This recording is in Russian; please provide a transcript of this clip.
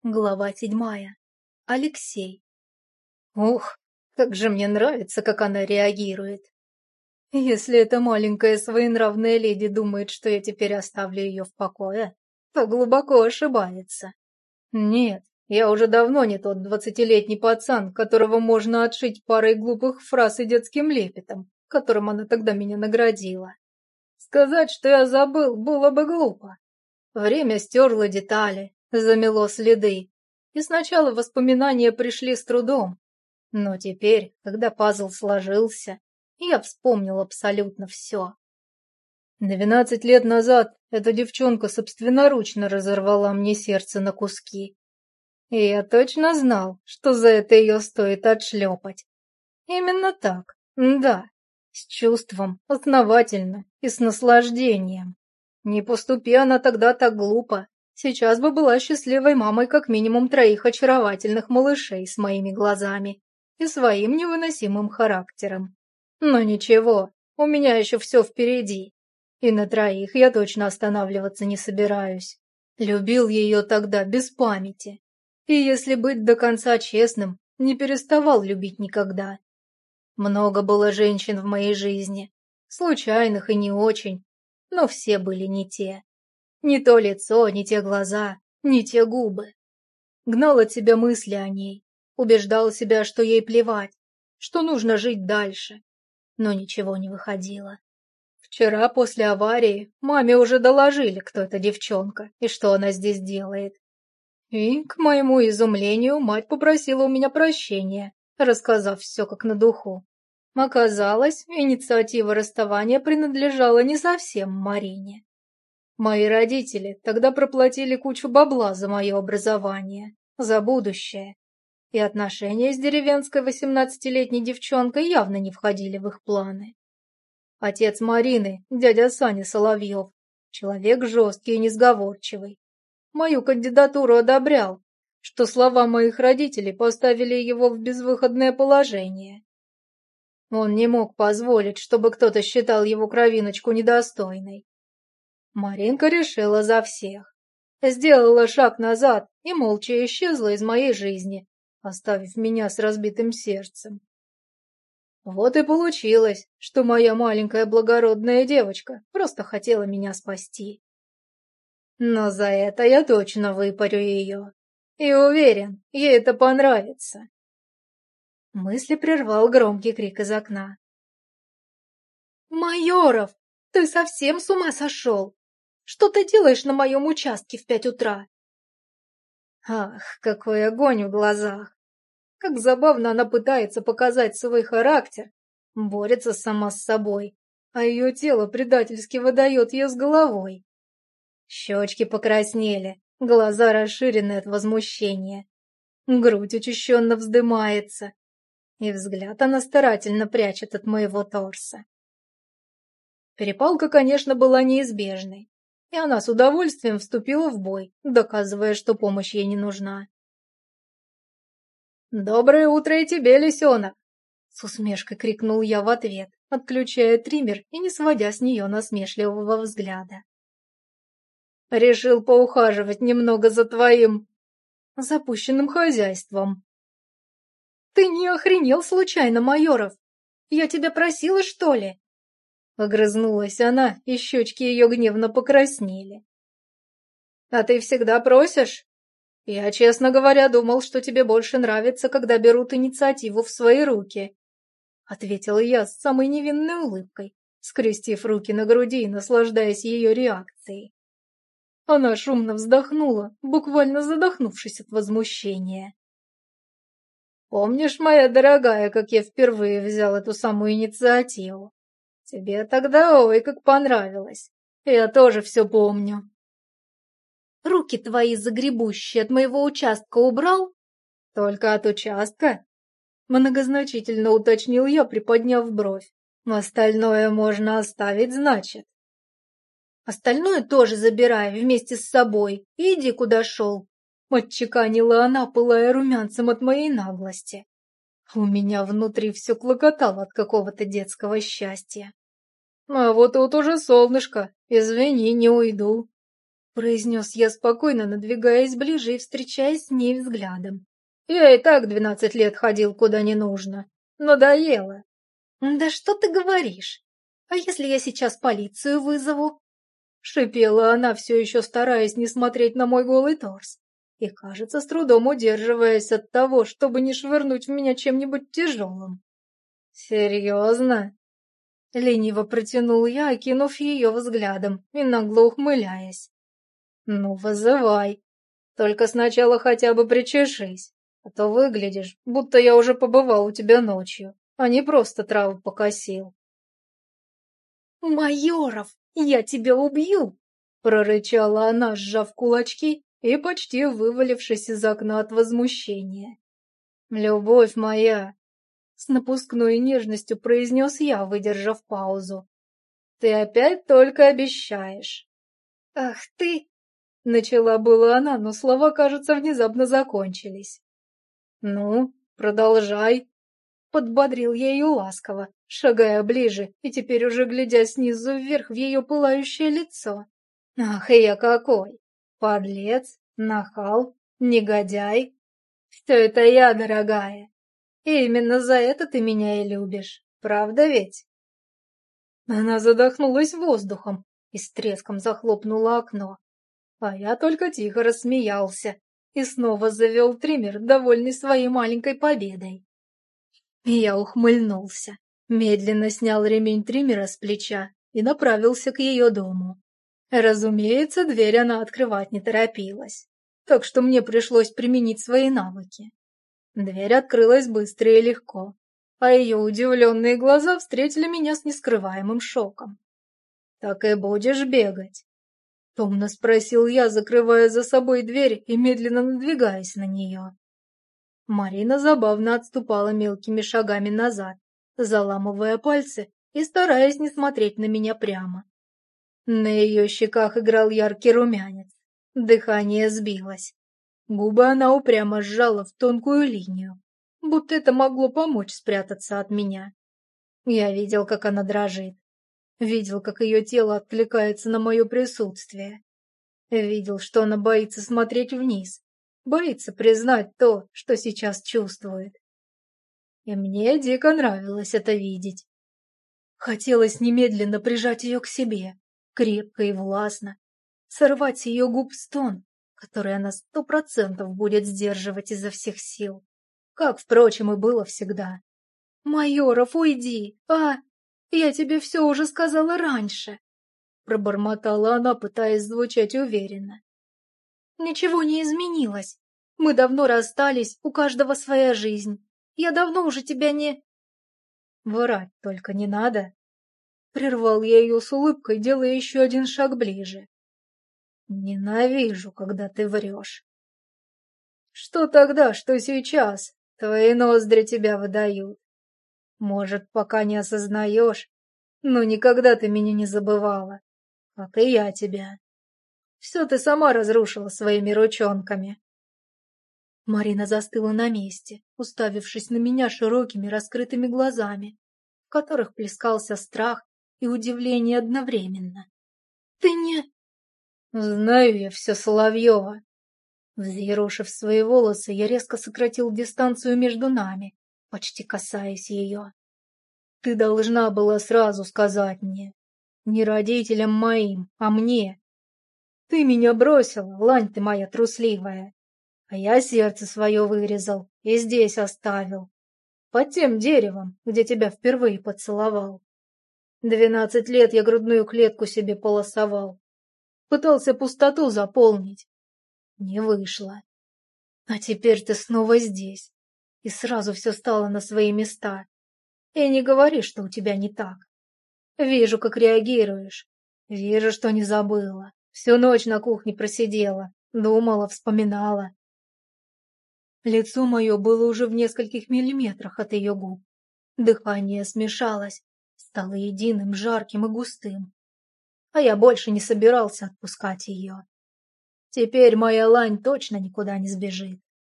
Глава 7. Алексей. Ух, как же мне нравится, как она реагирует. Если эта маленькая своенравная леди думает, что я теперь оставлю ее в покое, то глубоко ошибается. Нет, я уже давно не тот 20-летний пацан, которого можно отшить парой глупых фраз и детским лепетом, которым она тогда меня наградила. Сказать, что я забыл, было бы глупо. Время стерло детали, замело следы, и сначала воспоминания пришли с трудом. Но теперь, когда пазл сложился, я вспомнил абсолютно все. 12 лет назад эта девчонка собственноручно разорвала мне сердце на куски. И я точно знал, что за это ее стоит отшлепать. Именно так, да, с чувством, основательно и с наслаждением. Не поступи она тогда так глупо, сейчас бы была счастливой мамой как минимум 3 очаровательных малышей с моими глазами и своим невыносимым характером. Но ничего, у меня еще все впереди, и на 3 я точно останавливаться не собираюсь. Любил ее тогда без памяти, и если быть до конца честным, не переставал любить никогда. Много было женщин в моей жизни, случайных и не очень, но все были не те. Не то лицо, не те глаза, не те губы. Гнал от себя мысли о ней, убеждал себя, что ей плевать, что нужно жить дальше, но ничего не выходило. Вчера после аварии маме уже доложили, кто эта девчонка и что она здесь делает. И, к моему изумлению, мать попросила у меня прощения, рассказав все как на духу. Оказалось, инициатива расставания принадлежала не совсем Марине. Мои родители тогда проплатили кучу бабла за мое образование, за будущее, и отношения с деревенской 18-летней девчонкой явно не входили в их планы. Отец Марины, дядя Саня Соловьев, человек жесткий и несговорчивый, мою кандидатуру одобрял, что слова моих родителей поставили его в безвыходное положение. Он не мог позволить, чтобы кто-то считал его кровиночку недостойной. Маринка решила за всех. Сделала шаг назад и молча исчезла из моей жизни, оставив меня с разбитым сердцем. Вот и получилось, что моя маленькая благородная девочка просто хотела меня спасти. Но за это я точно выпарю ее. И уверен, ей это понравится. Мысли прервал громкий крик из окна. «Майоров, ты совсем с ума сошел? Что ты делаешь на моем участке в 5 утра?» Ах, какой огонь в глазах! Как забавно она пытается показать свой характер, борется сама с собой, а ее тело предательски выдает ее с головой. Щечки покраснели, глаза расширены от возмущения. Грудь учащенно вздымается, и взгляд она старательно прячет от моего торса. Перепалка, конечно, была неизбежной, и она с удовольствием вступила в бой, доказывая, что помощь ей не нужна. «Доброе утро и тебе, лисенок!» С усмешкой крикнул я в ответ, отключая триммер и не сводя с нее насмешливого взгляда. «Решил поухаживать немного за твоим запущенным хозяйством». «Ты не охренел случайно, Майоров? Я тебя просила, что ли?» Огрызнулась она, и щечки ее гневно покраснели. «А ты всегда просишь? Я, честно говоря, думал, что тебе больше нравится, когда берут инициативу в свои руки», ответила я с самой невинной улыбкой, скрестив руки на груди и наслаждаясь ее реакцией. Она шумно вздохнула, буквально задохнувшись от возмущения. «Помнишь, моя дорогая, как я впервые взял эту самую инициативу? Тебе тогда ой как понравилось. Я тоже все помню». «Руки твои загребущие от моего участка убрал?» «Только от участка?» Многозначительно уточнил я, приподняв бровь. «Остальное можно оставить, значит?» «Остальное тоже забирай вместе с собой и иди, куда шел», отчеканила она, пылая румянцем от моей наглости. У меня внутри все клокотало от какого-то детского счастья. «А вот тут уже солнышко, извини, не уйду». произнес я спокойно, надвигаясь ближе и встречаясь с ней взглядом. Я и так 12 лет ходил куда не нужно. Надоело. Да что ты говоришь? А если я сейчас полицию вызову? Шипела она, все еще стараясь не смотреть на мой голый торс. И, кажется, с трудом удерживаясь от того, чтобы не швырнуть в меня чем-нибудь тяжелым. «Серьезно?» Лениво протянул я, окинув ее взглядом и нагло ухмыляясь. «Ну, вызывай. Только сначала хотя бы причешись, а то выглядишь, будто я уже побывал у тебя ночью, а не просто траву покосил». «Майоров, я тебя убью!» — прорычала она, сжав кулачки и почти вывалившись из окна от возмущения. «Любовь моя!» — с напускной нежностью произнес я, выдержав паузу. «Ты опять только обещаешь». «Ах ты!» — начала была она, но слова, кажется, внезапно закончились. «Ну, продолжай», — подбодрил я ее ласково, шагая ближе и теперь уже глядя снизу вверх в ее пылающее лицо. «Ах, и я какой! Подлец, нахал, негодяй! Все это я, дорогая! И именно за это ты меня и любишь, правда ведь?» Она задохнулась воздухом и с треском захлопнула окно. А я только тихо рассмеялся и снова завел триммер, довольный своей маленькой победой. Я ухмыльнулся, медленно снял ремень триммера с плеча и направился к ее дому. Разумеется, дверь она открывать не торопилась, так что мне пришлось применить свои навыки. Дверь открылась быстро и легко, а ее удивленные глаза встретили меня с нескрываемым шоком. «Так и будешь бегать?» — томно спросил я, закрывая за собой дверь и медленно надвигаясь на нее. Марина забавно отступала мелкими шагами назад, заламывая пальцы и стараясь не смотреть на меня прямо. На ее щеках играл яркий румянец, дыхание сбилось. Губы она упрямо сжала в тонкую линию, будто это могло помочь спрятаться от меня. Я видел, как она дрожит, видел, как ее тело откликается на мое присутствие. Видел, что она боится смотреть вниз, боится признать то, что сейчас чувствует. И мне дико нравилось это видеть. Хотелось немедленно прижать ее к себе, крепко и властно, сорвать с ее губ стон, который она 100% будет сдерживать изо всех сил, как, впрочем, и было всегда. «Майоров, уйди! Я тебе все уже сказала раньше!» Пробормотала она, пытаясь звучать уверенно. «Ничего не изменилось. Мы давно расстались, у каждого своя жизнь. Я давно уже тебя не...» «Врать только не надо!» Прервал я ее с улыбкой, делая еще один шаг ближе. «Ненавижу, когда ты врешь». «Что тогда, что сейчас? Твои ноздри тебя выдают. Может, пока не осознаешь, но никогда ты меня не забывала, как и я тебя. Все ты сама разрушила своими ручонками». Марина застыла на месте, уставившись на меня широкими раскрытыми глазами, в которых плескался страх и удивление одновременно. «Ты не...» «Знаю я все, Соловьева». Взъерошив свои волосы, я резко сократил дистанцию между нами, почти касаясь ее. «Ты должна была сразу сказать мне. Не родителям моим, а мне. Ты меня бросила, лань ты моя трусливая. А я сердце свое вырезал и здесь оставил. Под тем деревом, где тебя впервые поцеловал. 12 лет я грудную клетку себе полосовал. Пытался пустоту заполнить. Не вышло. А теперь ты снова здесь. И сразу все стало на свои места. И не говори, что у тебя не так. Вижу, как реагируешь. Вижу, что не забыла. Всю ночь на кухне просидела. Думала, вспоминала. Лицо мое было уже в нескольких миллиметрах от ее губ. Дыхание смешалось, стало единым, жарким и густым. А я больше не собирался отпускать ее. Теперь моя лань точно никуда не сбежит.